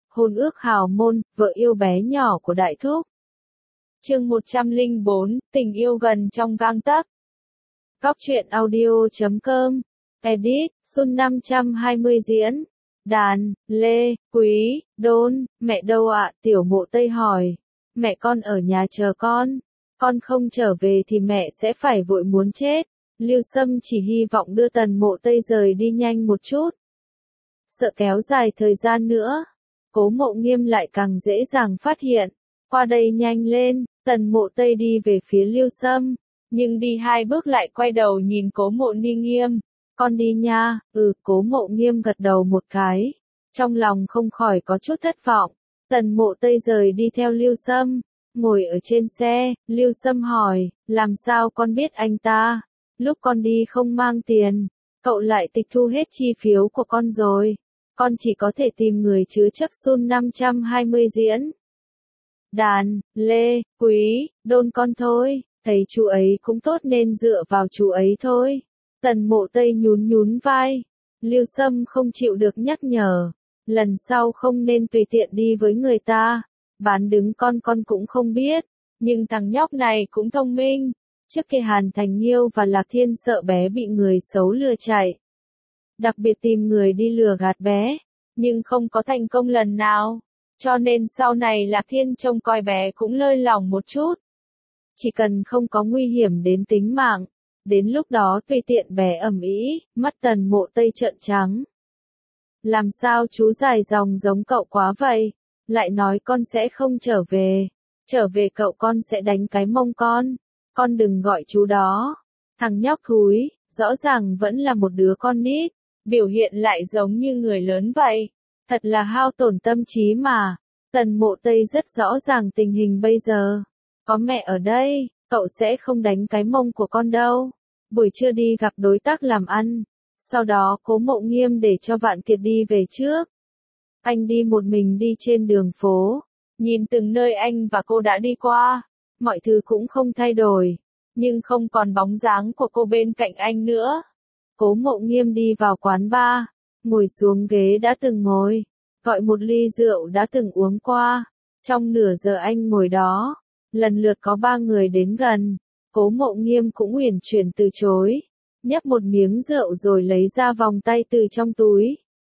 Hôn ước hào môn, vợ yêu bé nhỏ của Đại Thúc. Chương 104, tình yêu gần trong gang tấc. Góc truyện audio.com. Edit, Sun 520 diễn. Đàn, Lê, Quý, Đôn, mẹ đâu ạ? Tiểu Mộ Tây hỏi. Mẹ con ở nhà chờ con không trở về thì mẹ sẽ phải vội muốn chết. Lưu Sâm chỉ hy vọng đưa Tần Mộ Tây rời đi nhanh một chút. Sợ kéo dài thời gian nữa, Cố Mộ Nghiêm lại càng dễ dàng phát hiện. Qua đây nhanh lên, Tần Mộ Tây đi về phía Lưu Sâm, nhưng đi 2 bước lại quay đầu nhìn Cố Mộ Ni Nghiêm. Con đi nha. Cố Mộ Nghiêm gật đầu một cái, trong lòng không khỏi có chút thất vọng. Tần Mộ Tây rời đi theo Lưu Sâm, ngồi ở trên xe, Lưu Sâm hỏi, làm sao con biết anh ta? Lúc con đi không mang tiền, cậu lại tịch thu hết chi phiếu của con rồi. Con chỉ có thể tìm người chứa chấp Sun 520 diễn. Đàn, Lê, Quý, Đôn con thôi, thấy chú ấy cũng tốt nên dựa vào chú ấy thôi. Tần Mộ Tây nhún vai. Lưu Sâm không chịu được nhắc nhở, lần sau không nên tùy tiện đi với người ta. Bán đứng con cũng không biết, nhưng thằng nhóc này cũng thông minh. Trước kia Hàn Thành Nhiêu và Lạc Thiên sợ bé bị người xấu lừa chạy, đặc biệt tìm người đi lừa gạt bé, nhưng không có thành công lần nào. Cho nên sau này Lạc Thiên trông coi bé cũng lơi lỏng một chút. Chỉ cần không có nguy hiểm đến tính mạng, đến lúc đó tùy tiện bé ầm ĩ. Mắt Tần Mộ Tây trợn trắng. Làm sao chú dài dòng giống cậu quá vậy? Lại nói con sẽ không trở về. Trở về cậu con sẽ đánh cái mông con. Con đừng gọi chú đó. Thằng nhóc thúi, rõ ràng vẫn là một đứa con nít, biểu hiện lại giống như người lớn vậy. Thật là hao tổn tâm trí mà. Tần Mộ Tây rất rõ ràng tình hình bây giờ. Có mẹ ở đây, cậu sẽ không đánh cái mông của con đâu. Buổi trưa đi gặp đối tác làm ăn. Sau đó Cố Mộ Nghiêm để cho Vạn Kiệt đi về trước. Anh đi một mình đi trên đường phố, nhìn từng nơi anh và cô đã đi qua. Mọi thứ cũng không thay đổi, nhưng không còn bóng dáng của cô bên cạnh anh nữa. Cố Mộ Nghiêm đi vào quán bar, ngồi xuống ghế đã từng ngồi, gọi một ly rượu đã từng uống qua. Trong nửa giờ anh ngồi đó, lần lượt có 3 người đến gần. Cố Mộ Nghiêm cũng uyển chuyển từ chối, nhấp một miếng rượu rồi lấy ra vòng tay từ trong túi.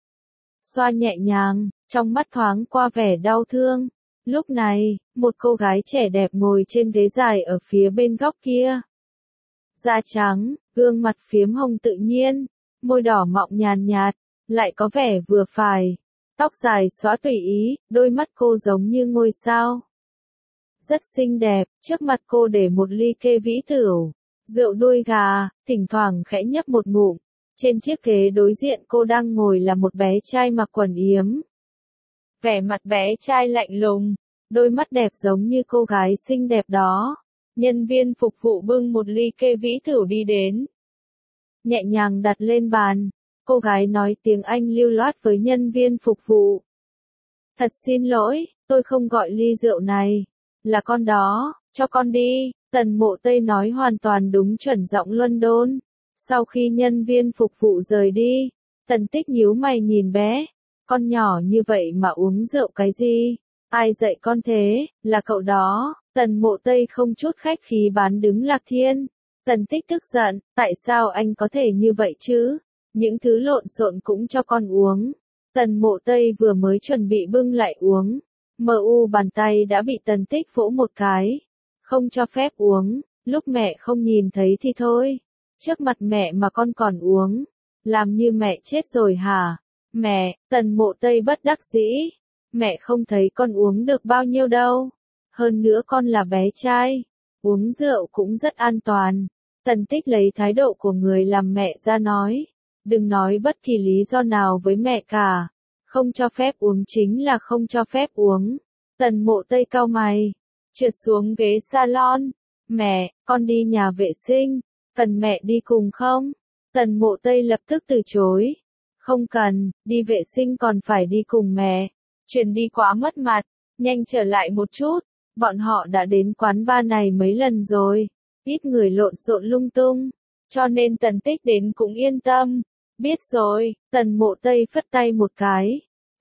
Xoa nhẹ nhàng, trong mắt thoáng qua vẻ đau thương. Lúc này, một cô gái trẻ đẹp ngồi trên ghế dài ở phía bên góc kia. Da trắng, gương mặt phiếm hồng tự nhiên, môi đỏ mọng nhàn nhạt, lại có vẻ vừa phải. Tóc dài xõa tùy ý, đôi mắt cô giống như ngôi sao. Rất xinh đẹp, trước mặt cô để một ly kê vĩ tửu, rượu đuôi gà, thỉnh thoảng khẽ nhấp một ngụm. Trên chiếc ghế đối diện cô đang ngồi là một bé trai mặc quần yếm. Vẻ mặt bé trai lạnh lùng, đôi mắt đẹp giống như cô gái xinh đẹp đó. Nhân viên phục vụ bưng một ly kê vĩ tửu đi đến, nhẹ nhàng đặt lên bàn. Cô gái nói tiếng Anh lưu loát với nhân viên phục vụ. Thật xin lỗi, tôi không gọi ly rượu này. Là con đó, cho con đi. Tần Mộ Tây nói hoàn toàn đúng chuẩn giọng London. Sau khi nhân viên phục vụ rời đi, Tần Tích nhíu mày nhìn bé. Con nhỏ như vậy mà uống rượu cái gì? Ai dạy con thế? Là cậu đó. Tần Mộ Tây không chút khách khí bán đứng Lạc Thiên. Tần Tích tức giận, tại sao anh có thể như vậy chứ? Những thứ lộn xộn cũng cho con uống. Tần Mộ Tây vừa mới chuẩn bị bưng lại uống. Bàn tay đã bị Tần Tích vỗ một cái. Không cho phép uống, lúc mẹ không nhìn thấy thì thôi. Trước mặt mẹ mà con còn uống. Làm như mẹ chết rồi hả? Mẹ, Tần Mộ Tây bất đắc dĩ. Mẹ không thấy con uống được bao nhiêu đâu. Hơn nữa con là bé trai. Uống rượu cũng rất an toàn. Tần Tích lấy thái độ của người làm mẹ ra nói. Đừng nói bất kỳ lý do nào với mẹ cả. Không cho phép uống chính là không cho phép uống. Tần Mộ Tây cau mày, trượt xuống ghế salon. Mẹ, con đi nhà vệ sinh. Cần mẹ đi cùng không? Tần Mộ Tây lập tức từ chối. Không cần, đi vệ sinh còn phải đi cùng mẹ. Chuyện đi quá mất mặt, nhanh trở lại một chút. Bọn họ đã đến quán bar này mấy lần rồi. Ít người lộn xộn lung tung. Cho nên Tần Tích đến cũng yên tâm. Biết rồi, Tần Mộ Tây phất tay một cái.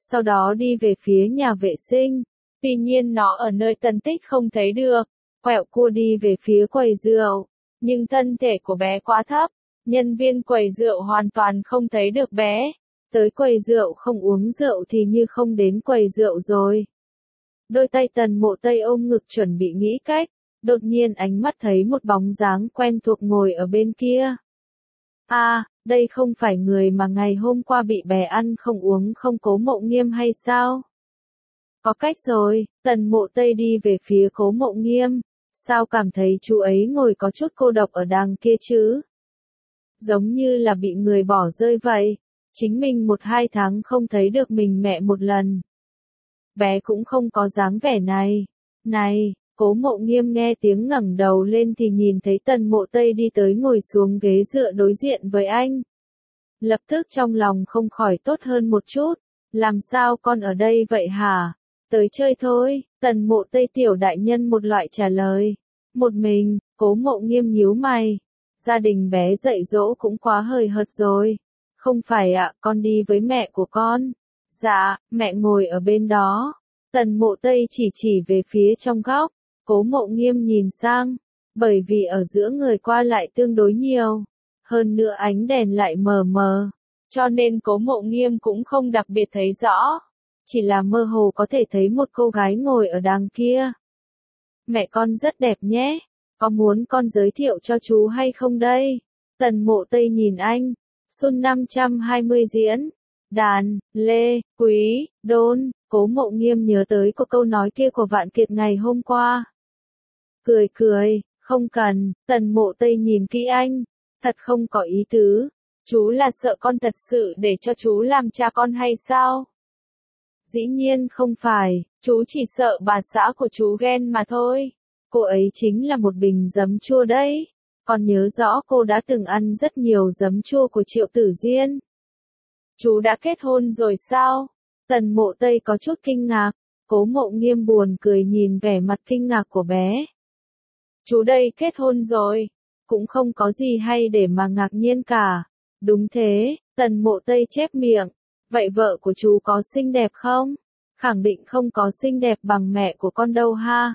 sau đó đi về phía nhà vệ sinh. Tuy nhiên nó ở nơi Tần Tích không thấy được, quẹo cua đi về phía quầy rượu, nhưng thân thể của bé quá thấp, nhân viên quầy rượu hoàn toàn không thấy được bé. Tới quầy rượu không uống rượu thì như không đến quầy rượu rồi. Đôi tay Tần Mộ Tây ôm ngực chuẩn bị nghĩ cách, đột nhiên ánh mắt thấy một bóng dáng quen thuộc ngồi ở bên kia. Đây không phải người mà ngày hôm qua bị bé ăn không uống không Cố Mộ Nghiêm hay sao? Có cách rồi, Tần Mộ Tây đi về phía Cố Mộ Nghiêm, sao cảm thấy chú ấy ngồi có chút cô độc ở đằng kia chứ? Giống như là bị người bỏ rơi vậy, chính mình 1-2 tháng không thấy được mình mẹ một lần. Bé cũng không có dáng vẻ này. Này, Cố Mộ Nghiêm nghe tiếng ngẩng đầu lên thì nhìn thấy Tần Mộ Tây đi tới ngồi xuống ghế dựa đối diện với anh. Lập tức trong lòng không khỏi tốt hơn một chút, làm sao con ở đây vậy hả? Tới chơi thôi, Tần Mộ Tây tiểu đại nhân một loại trả lời. Một mình, Cố Mộ Nghiêm nhíu mày. Gia đình bé dạy dỗ cũng quá hời hợt rồi. Không phải ạ, con đi với mẹ của con. Dạ, mẹ ngồi ở bên đó. Tần Mộ Tây chỉ về phía trong góc. Cố Mộ Nghiêm nhìn sang, bởi vì ở giữa người qua lại tương đối nhiều, hơn nữa ánh đèn lại mờ mờ, cho nên Cố Mộ Nghiêm cũng không đặc biệt thấy rõ, chỉ là mơ hồ có thể thấy một cô gái ngồi ở đằng kia. Mẹ con rất đẹp nhé, có muốn con giới thiệu cho chú hay không đây? Tần Mộ Tây nhìn anh. Xuân 520 diễn, đàn, lê, quý, đôn. Cố Mộ Nghiêm nhớ tới câu nói kia của Vạn Kiệt ngày hôm qua. Cười, không cần. Tần Mộ Tây nhìn kỹ anh, thật không có ý tứ. Chú là sợ con thật sự để cho chú làm cha con hay sao? Dĩ nhiên không phải, chú chỉ sợ bà xã của chú ghen mà thôi. Cô ấy chính là một bình giấm chua đấy. Còn nhớ rõ cô đã từng ăn rất nhiều giấm chua của Triệu Tử Diên. Chú đã kết hôn rồi sao? Tần Mộ Tây có chút kinh ngạc. Cố Mộ Nghiêm buồn cười nhìn vẻ mặt kinh ngạc của bé. Chú đây kết hôn rồi, cũng không có gì hay để mà ngạc nhiên cả. Đúng thế, Tần Mộ Tây chép miệng. Vậy vợ của chú có xinh đẹp không? Khẳng định không có xinh đẹp bằng mẹ của con đâu ha.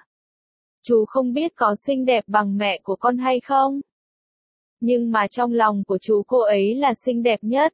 Chú không biết có xinh đẹp bằng mẹ của con hay không? Nhưng mà trong lòng của chú cô ấy là xinh đẹp nhất.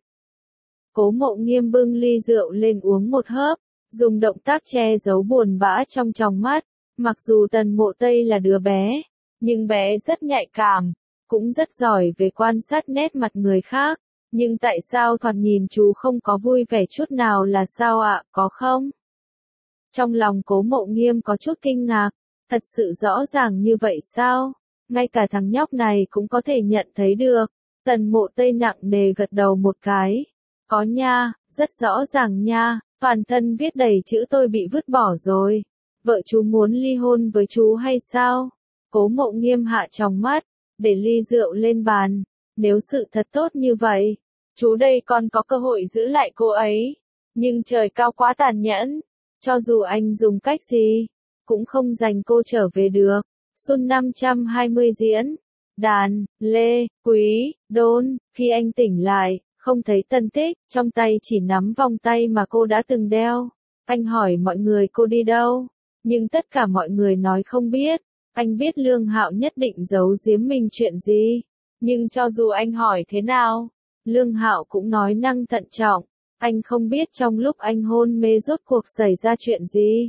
Cố Mộ Nghiêm bưng ly rượu lên uống một hớp, dùng động tác che giấu buồn bã trong tròng mắt. Mặc dù Tần Mộ Tây là đứa bé, nhưng bé rất nhạy cảm, cũng rất giỏi về quan sát nét mặt người khác. Nhưng tại sao thoạt nhìn chú không có vui vẻ chút nào là sao ạ, có không? Trong lòng Cố Mộ Nghiêm có chút kinh ngạc, thật sự rõ ràng như vậy sao? Ngay cả thằng nhóc này cũng có thể nhận thấy được. Tần Mộ Tây nặng nề gật đầu một cái. Có nha, rất rõ ràng nha, toàn thân viết đầy chữ tôi bị vứt bỏ rồi. Vợ chú muốn ly hôn với chú hay sao? Cố Mộ Nghiêm hạ tròng mắt, để ly rượu lên bàn. Nếu sự thật tốt như vậy, chú đây còn có cơ hội giữ lại cô ấy. Nhưng trời cao quá tàn nhẫn, cho dù anh dùng cách gì, cũng không giành cô trở về được. Xuân 520 diễn, đàn, lê, quý, đôn. Khi anh tỉnh lại, không thấy Tân Tích, trong tay chỉ nắm vòng tay mà cô đã từng đeo. Anh hỏi mọi người cô đi đâu, nhưng tất cả mọi người nói không biết. Anh biết Lương Hạo nhất định giấu giếm mình chuyện gì, nhưng cho dù anh hỏi thế nào, Lương Hạo cũng nói năng thận trọng. Anh không biết trong lúc anh hôn mê rốt cuộc xảy ra chuyện gì.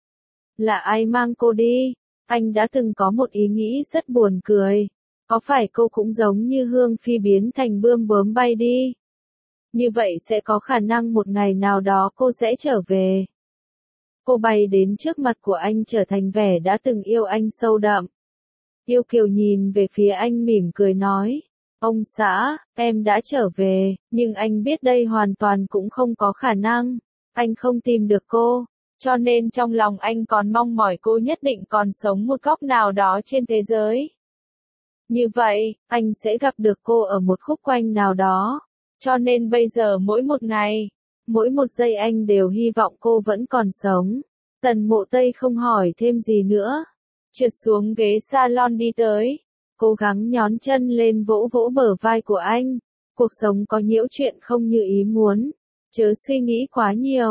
Là ai mang cô đi? Anh đã từng có một ý nghĩ rất buồn cười. Có phải cô cũng giống như Hương Phi biến thành bươm bướm bay đi? Như vậy sẽ có khả năng một ngày nào đó cô sẽ trở về. Cô bay đến trước mặt của anh trở thành vẻ đã từng yêu anh sâu đậm. Yêu Kiều nhìn về phía anh mỉm cười nói. Ông xã, em đã trở về, nhưng anh biết đây hoàn toàn cũng không có khả năng. Anh không tìm được cô, cho nên trong lòng anh còn mong mỏi cô nhất định còn sống một góc nào đó trên thế giới. Như vậy, anh sẽ gặp được cô ở một khúc quanh nào đó. Cho nên bây giờ mỗi một ngày, mỗi một giây anh đều hy vọng cô vẫn còn sống. Tần Mộ Tây không hỏi thêm gì nữa. Trượt xuống ghế salon đi tới. Cố gắng nhón chân lên vỗ vỗ bờ vai của anh. Cuộc sống có nhiễu chuyện không như ý muốn. Chớ suy nghĩ quá nhiều.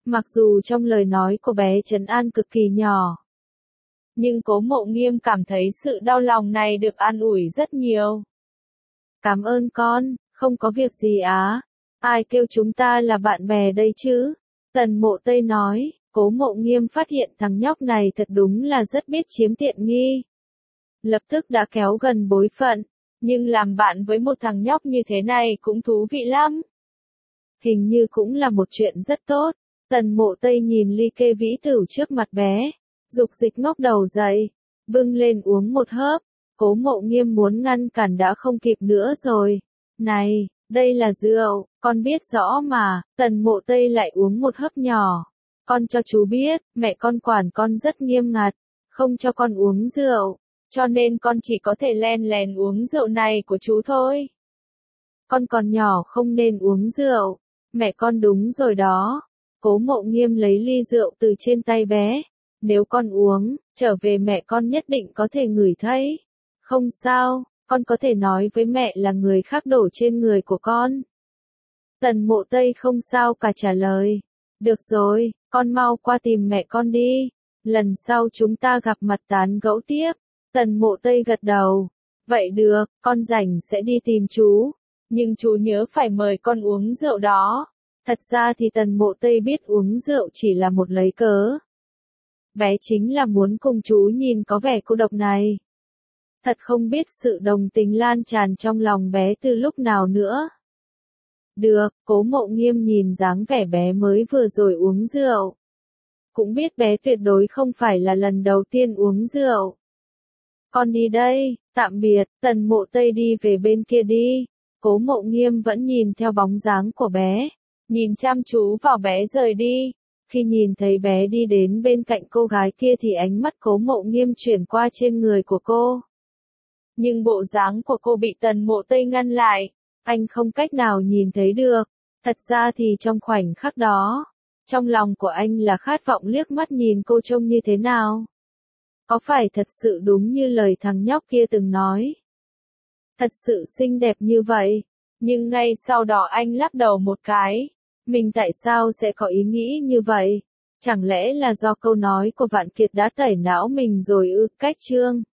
Mặc dù trong lời nói của bé trấn an cực kỳ nhỏ, nhưng Cố Mộ Nghiêm cảm thấy sự đau lòng này được an ủi rất nhiều. Cảm ơn con, không có việc gì á. Ai kêu chúng ta là bạn bè đây chứ? Tần Mộ Tây nói. Cố Mộ Nghiêm phát hiện thằng nhóc này thật đúng là rất biết chiếm tiện nghi. Lập tức đã kéo gần bối phận, nhưng làm bạn với một thằng nhóc như thế này cũng thú vị lắm. Hình như cũng là một chuyện rất tốt. Tần Mộ Tây nhìn ly kê vĩ tửu trước mặt bé, dục dịch ngóc đầu dậy, bưng lên uống một hớp. Cố Mộ Nghiêm muốn ngăn cản đã không kịp nữa rồi. Này, đây là rượu, con biết rõ mà. Tần Mộ Tây lại uống một hớp nhỏ. Con cho chú biết, mẹ con quản con rất nghiêm ngặt, không cho con uống rượu, cho nên con chỉ có thể len lén uống rượu này của chú thôi. Con còn nhỏ không nên uống rượu, mẹ con đúng rồi đó. Cố Mộ Nghiêm lấy ly rượu từ trên tay bé. Nếu con uống, trở về mẹ con nhất định có thể ngửi thấy. Không sao, con có thể nói với mẹ là người khác đổ trên người của con. Tần Mộ Tây không sao cả trả lời. Được rồi, con mau qua tìm mẹ con đi. Lần sau chúng ta gặp mặt tán gẫu tiếp. Tần Mộ Tây gật đầu. Vậy được, con rảnh sẽ đi tìm chú. Nhưng chú nhớ phải mời con uống rượu đó. Thật ra thì Tần Mộ Tây biết uống rượu chỉ là một lấy cớ. Bé chính là muốn cùng chú nhìn có vẻ cô độc này. Thật không biết sự đồng tình lan tràn trong lòng bé từ lúc nào nữa. Được, Cố Mộ Nghiêm nhìn dáng vẻ bé mới vừa rồi uống rượu. Cũng biết bé tuyệt đối không phải là lần đầu tiên uống rượu. Con đi đây, tạm biệt. Tần Mộ Tây đi về bên kia đi. Cố Mộ Nghiêm vẫn nhìn theo bóng dáng của bé, nhìn chăm chú vào bé rời đi. Khi nhìn thấy bé đi đến bên cạnh cô gái kia thì ánh mắt Cố Mộ Nghiêm chuyển qua trên người của cô. Nhưng bộ dáng của cô bị Tần Mộ Tây ngăn lại, anh không cách nào nhìn thấy được. Thật ra thì trong khoảnh khắc đó, trong lòng của anh là khát vọng liếc mắt nhìn cô trông như thế nào. Có phải thật sự đúng như lời thằng nhóc kia từng nói? Thật sự xinh đẹp như vậy, nhưng ngay sau đó anh lắc đầu một cái. Mình tại sao sẽ có ý nghĩ như vậy? Chẳng lẽ là do câu nói của Vạn Kiệt đã tẩy não mình rồi ư? Cách chương